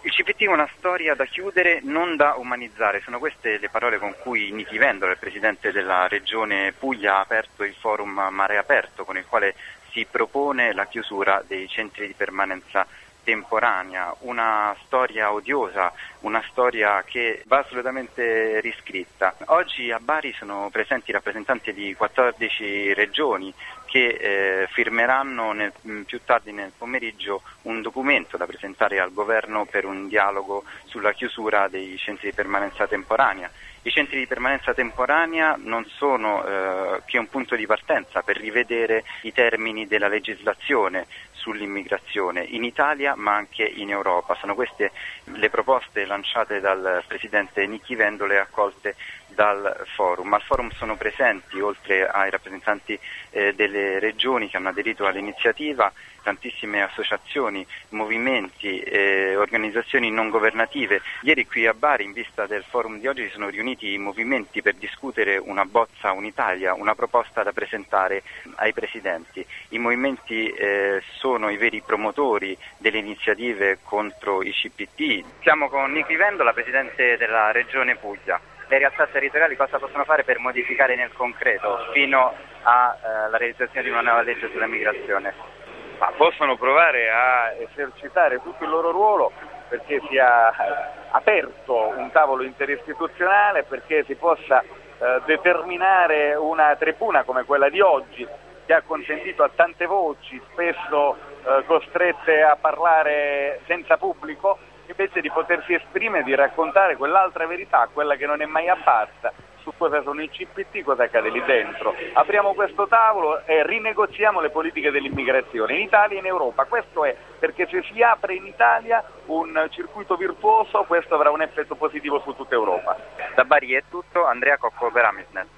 Il CPT è una storia da chiudere, non da umanizzare. Sono queste le parole con cui Nichi Vendola, il presidente della regione Puglia, ha aperto il forum Mare Aperto, con il quale si propone la chiusura dei centri di permanenza temporanea. Una storia odiosa, una storia che va assolutamente riscritta. Oggi a Bari sono presenti rappresentanti di 14 regioni che firmeranno più tardi nel pomeriggio un documento da presentare al governo per un dialogo sulla chiusura dei centri di permanenza temporanea. I centri di permanenza temporanea non sono che un punto di partenza per rivedere i termini della legislazione sull'immigrazione in Italia ma anche in Europa. Sono queste le proposte lanciate dal presidente Nichi Vendola e accolte dal forum. Al forum sono presenti, oltre ai rappresentanti delle regioni che hanno aderito all'iniziativa, tantissime associazioni, movimenti, organizzazioni non governative. Ieri qui a Bari, in vista del forum di oggi, si sono riuniti i movimenti per discutere una bozza unitaria, una proposta da presentare ai presidenti. I movimenti sono i veri promotori delle iniziative contro i CPT. Siamo con Nichi Vendola, presidente della regione Puglia. Le realtà territoriali cosa possono fare per modificare nel concreto fino alla realizzazione di una nuova legge sulla migrazione? Ma possono provare a esercitare tutto il loro ruolo perché sia aperto un tavolo interistituzionale, perché si possa determinare una tribuna come quella di oggi, che ha consentito a tante voci, spesso costrette a parlare senza pubblico, invece di potersi esprimere, di raccontare quell'altra verità, quella che non è mai apparsa, su cosa sono i CPT, cosa accade lì dentro. Apriamo questo tavolo e rinegoziamo le politiche dell'immigrazione in Italia e in Europa. Questo è perché se si apre in Italia un circuito virtuoso, questo avrà un effetto positivo su tutta Europa. Da Bari è tutto, Andrea Cocco per Amisnet.